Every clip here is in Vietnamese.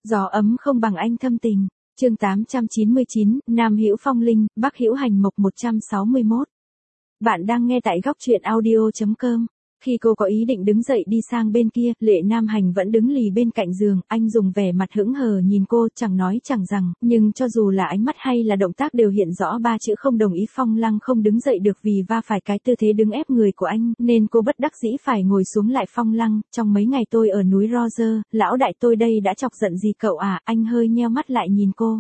Gió ấm không bằng anh thâm tình. Chương 899, Nam hữu phong linh, Bắc hữu hành mộc 161. Bạn đang nghe tại góc truyện audio.com. Khi cô có ý định đứng dậy đi sang bên kia, Lệ Nam Hành vẫn đứng lì bên cạnh giường, anh dùng vẻ mặt hững hờ nhìn cô, chẳng nói chẳng rằng, nhưng cho dù là ánh mắt hay là động tác đều hiện rõ ba chữ không đồng ý. Phong Lăng không đứng dậy được vì va phải cái tư thế đứng ép người của anh, nên cô bất đắc dĩ phải ngồi xuống lại. Phong Lăng, trong mấy ngày tôi ở núi Roger, lão đại tôi đây đã chọc giận gì cậu à? Anh hơi nheo mắt lại nhìn cô.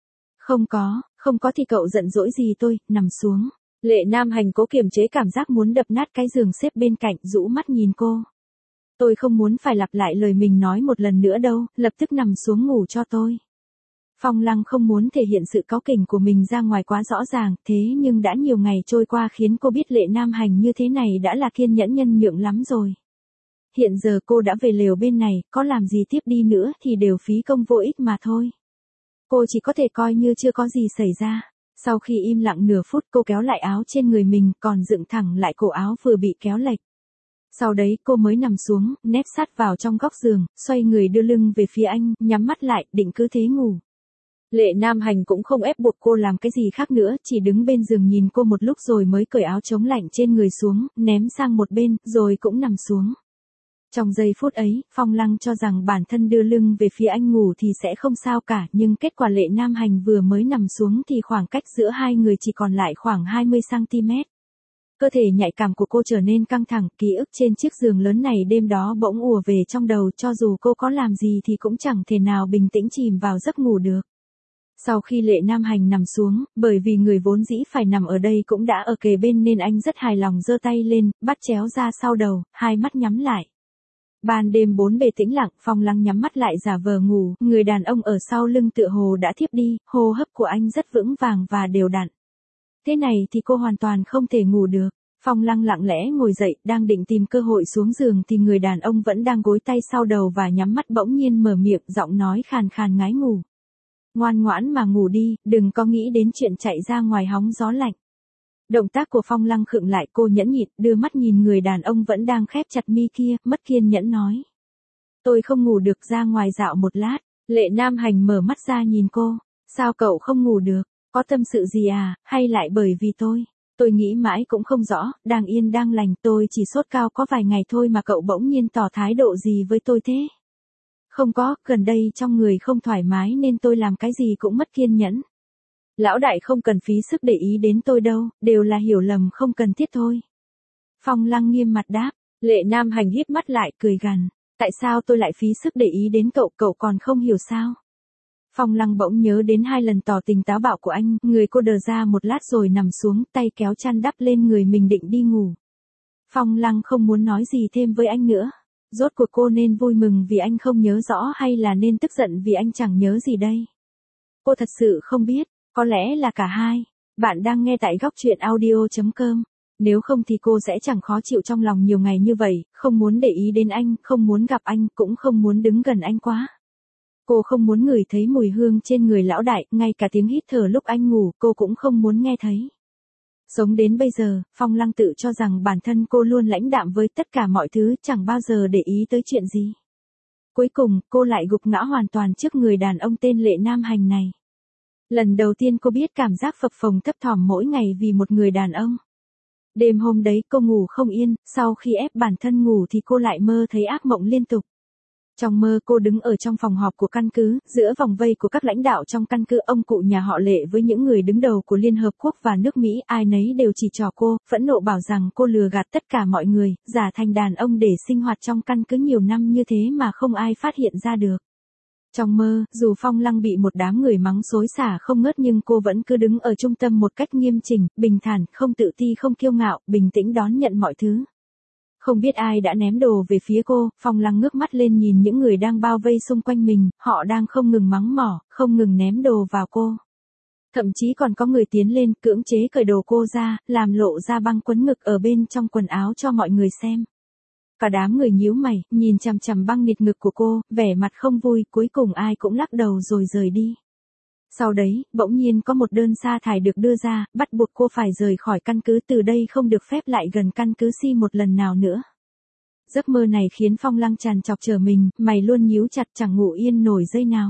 Không có thì cậu giận dỗi gì tôi, nằm xuống. Lệ Nam Hành cố kiềm chế cảm giác muốn đập nát cái giường xếp bên cạnh, rũ mắt nhìn cô. Tôi không muốn phải lặp lại lời mình nói một lần nữa đâu, lập tức nằm xuống ngủ cho tôi. Phong Lăng không muốn thể hiện sự cáu kỉnh của mình ra ngoài quá rõ ràng, thế nhưng đã nhiều ngày trôi qua khiến cô biết Lệ Nam Hành như thế này đã là kiên nhẫn nhân nhượng lắm rồi. Hiện giờ cô đã về lều bên này, có làm gì tiếp đi nữa thì đều phí công vô ích mà thôi. Cô chỉ có thể coi như chưa có gì xảy ra. Sau khi im lặng nửa phút, cô kéo lại áo trên người mình, còn dựng thẳng lại cổ áo vừa bị kéo lệch. Sau đấy cô mới nằm xuống, nép sát vào trong góc giường, xoay người đưa lưng về phía anh, nhắm mắt lại, định cứ thế ngủ. Lệ Nam Hành cũng không ép buộc cô làm cái gì khác nữa, chỉ đứng bên giường nhìn cô một lúc rồi mới cởi áo chống lạnh trên người xuống, ném sang một bên, rồi cũng nằm xuống. Trong giây phút ấy, Phong Lăng cho rằng bản thân đưa lưng về phía anh ngủ thì sẽ không sao cả, nhưng kết quả Lệ Nam Hành vừa mới nằm xuống thì khoảng cách giữa hai người chỉ còn lại khoảng 20cm. Cơ thể nhạy cảm của cô trở nên căng thẳng, ký ức trên chiếc giường lớn này đêm đó bỗng ùa về trong đầu, cho dù cô có làm gì thì cũng chẳng thể nào bình tĩnh chìm vào giấc ngủ được. Sau khi Lệ Nam Hành nằm xuống, bởi vì người vốn dĩ phải nằm ở đây cũng đã ở kề bên nên anh rất hài lòng giơ tay lên, bắt chéo ra sau đầu, hai mắt nhắm lại. Ban đêm bốn bề tĩnh lặng, Phong Lăng nhắm mắt lại giả vờ ngủ, người đàn ông ở sau lưng tựa hồ đã thiếp đi, hô hấp của anh rất vững vàng và đều đặn. Thế này thì cô hoàn toàn không thể ngủ được. Phong Lăng lặng lẽ ngồi dậy, đang định tìm cơ hội xuống giường thì người đàn ông vẫn đang gối tay sau đầu và nhắm mắt bỗng nhiên mở miệng, giọng nói khàn khàn ngái ngủ. Ngoan ngoãn mà ngủ đi, đừng có nghĩ đến chuyện chạy ra ngoài hóng gió lạnh. Động tác của Phong Lăng khựng lại, cô nhẫn nhịn, đưa mắt nhìn người đàn ông vẫn đang khép chặt mi kia, mất kiên nhẫn nói. Tôi không ngủ được, ra ngoài dạo một lát. Lệ Nam Hành mở mắt ra nhìn cô. Sao cậu không ngủ được, có tâm sự gì à, hay lại bởi vì tôi nghĩ mãi cũng không rõ, đang yên đang lành, tôi chỉ sốt cao có vài ngày thôi mà cậu bỗng nhiên tỏ thái độ gì với tôi thế? Không có, gần đây trong người không thoải mái nên tôi làm cái gì cũng mất kiên nhẫn. Lão đại không cần phí sức để ý đến tôi đâu, đều là hiểu lầm không cần thiết thôi. Phong Lăng nghiêm mặt đáp. Lệ Nam Hành híp mắt lại, cười gằn. Tại sao tôi lại phí sức để ý đến cậu, cậu còn không hiểu sao? Phong Lăng bỗng nhớ đến 2 lần tỏ tình táo bạo của anh, người cô đờ ra một lát rồi nằm xuống, tay kéo chăn đắp lên người mình định đi ngủ. Phong Lăng không muốn nói gì thêm với anh nữa. Rốt cuộc cô nên vui mừng vì anh không nhớ rõ hay là nên tức giận vì anh chẳng nhớ gì đây? Cô thật sự không biết. Có lẽ là cả hai. Bạn đang nghe tại góc truyện audio.com. Nếu không thì cô sẽ chẳng khó chịu trong lòng nhiều ngày như vậy, không muốn để ý đến anh, không muốn gặp anh, cũng không muốn đứng gần anh quá. Cô không muốn ngửi thấy mùi hương trên người lão đại, ngay cả tiếng hít thở lúc anh ngủ, cô cũng không muốn nghe thấy. Sống đến bây giờ, Phong Lăng tự cho rằng bản thân cô luôn lãnh đạm với tất cả mọi thứ, chẳng bao giờ để ý tới chuyện gì. Cuối cùng, cô lại gục ngã hoàn toàn trước người đàn ông tên Lệ Nam Hành này. Lần đầu tiên cô biết cảm giác phập phồng thấp thỏm mỗi ngày vì một người đàn ông. Đêm hôm đấy cô ngủ không yên, sau khi ép bản thân ngủ thì cô lại mơ thấy ác mộng liên tục. Trong mơ cô đứng ở trong phòng họp của căn cứ, giữa vòng vây của các lãnh đạo trong căn cứ, ông cụ nhà họ Lệ với những người đứng đầu của Liên Hợp Quốc và nước Mỹ, ai nấy đều chỉ trỏ cô, phẫn nộ bảo rằng cô lừa gạt tất cả mọi người, giả thành đàn ông để sinh hoạt trong căn cứ nhiều năm như thế mà không ai phát hiện ra được. Trong mơ, dù Phong Lăng bị một đám người mắng xối xả không ngớt nhưng cô vẫn cứ đứng ở trung tâm một cách nghiêm chỉnh, bình thản, không tự ti không kiêu ngạo, bình tĩnh đón nhận mọi thứ. Không biết ai đã ném đồ về phía cô, Phong Lăng ngước mắt lên nhìn những người đang bao vây xung quanh mình, họ đang không ngừng mắng mỏ, không ngừng ném đồ vào cô. Thậm chí còn có người tiến lên, cưỡng chế cởi đồ cô ra, làm lộ ra băng quấn ngực ở bên trong quần áo cho mọi người xem. Cả đám người nhíu mày, nhìn chằm chằm băng nịt ngực của cô, vẻ mặt không vui, cuối cùng ai cũng lắc đầu rồi rời đi. Sau đấy, bỗng nhiên có một đơn sa thải được đưa ra, bắt buộc cô phải rời khỏi căn cứ, từ đây không được phép lại gần căn cứ Si một lần nào nữa. Giấc mơ này khiến Phong Lăng tràn trọc trở mình, mày luôn nhíu chặt chẳng ngủ yên nổi giây nào.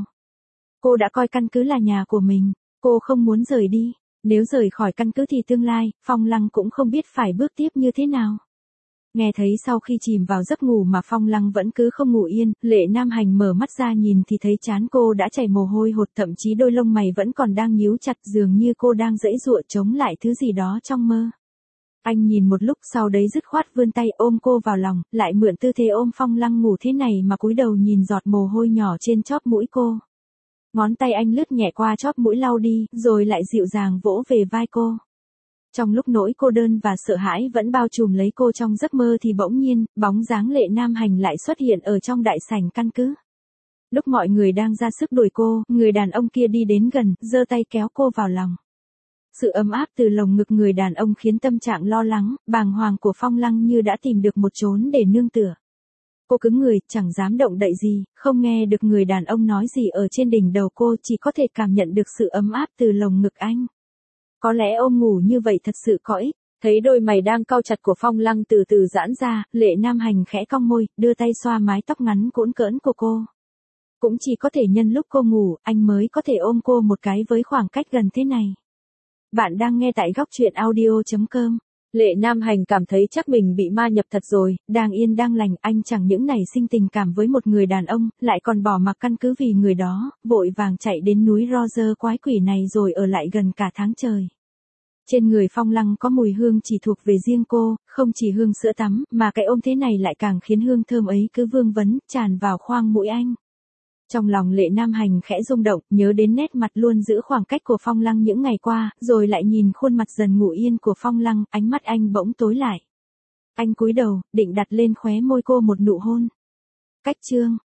Cô đã coi căn cứ là nhà của mình, cô không muốn rời đi. Nếu rời khỏi căn cứ thì tương lai, Phong Lăng cũng không biết phải bước tiếp như thế nào. Nghe thấy sau khi chìm vào giấc ngủ mà Phong Lăng vẫn cứ không ngủ yên, Lệ Nam Hành mở mắt ra nhìn thì thấy trán cô đã chảy mồ hôi hột, thậm chí đôi lông mày vẫn còn đang nhíu chặt, dường như cô đang giãy giụa chống lại thứ gì đó trong mơ. Anh nhìn một lúc sau đấy dứt khoát vươn tay ôm cô vào lòng, lại mượn tư thế ôm Phong Lăng ngủ thế này mà cúi đầu nhìn giọt mồ hôi nhỏ trên chóp mũi cô. Ngón tay anh lướt nhẹ qua chóp mũi lau đi, rồi lại dịu dàng vỗ về vai cô. Trong lúc nỗi cô đơn và sợ hãi vẫn bao trùm lấy cô trong giấc mơ thì bỗng nhiên, bóng dáng Lệ Nam Hành lại xuất hiện ở trong đại sảnh căn cứ. Lúc mọi người đang ra sức đuổi cô, người đàn ông kia đi đến gần, giơ tay kéo cô vào lòng. Sự ấm áp từ lồng ngực người đàn ông khiến tâm trạng lo lắng, bàng hoàng của Phong Lăng như đã tìm được một chốn để nương tựa. Cô cứng người, chẳng dám động đậy gì, không nghe được người đàn ông nói gì ở trên đỉnh đầu cô, chỉ có thể cảm nhận được sự ấm áp từ lồng ngực anh. Có lẽ ôm ngủ như vậy thật sự có ích. Thấy đôi mày đang cau chặt của Phong Lăng từ từ giãn ra, Lệ Nam Hành khẽ cong môi, đưa tay xoa mái tóc ngắn cũn cỡn của cô. Cũng chỉ có thể nhân lúc cô ngủ, anh mới có thể ôm cô một cái với khoảng cách gần thế này. Bạn đang nghe tại góc truyện audio.com. Lệ Nam Hành cảm thấy chắc mình bị ma nhập thật rồi, đang yên đang lành, anh chẳng những nảy sinh tình cảm với một người đàn ông, lại còn bỏ mặc căn cứ vì người đó, vội vàng chạy đến núi Roger quái quỷ này rồi ở lại gần cả tháng trời. Trên người Phong Lăng có mùi hương chỉ thuộc về riêng cô, không chỉ hương sữa tắm, mà cái ôm thế này lại càng khiến hương thơm ấy cứ vương vấn, tràn vào khoang mũi anh. Trong lòng Lệ Nam Hành khẽ rung động, nhớ đến nét mặt luôn giữ khoảng cách của Phong Lăng những ngày qua, rồi lại nhìn khuôn mặt dần ngủ yên của Phong Lăng, ánh mắt anh bỗng tối lại. Anh cúi đầu, định đặt lên khóe môi cô một nụ hôn. Cách chương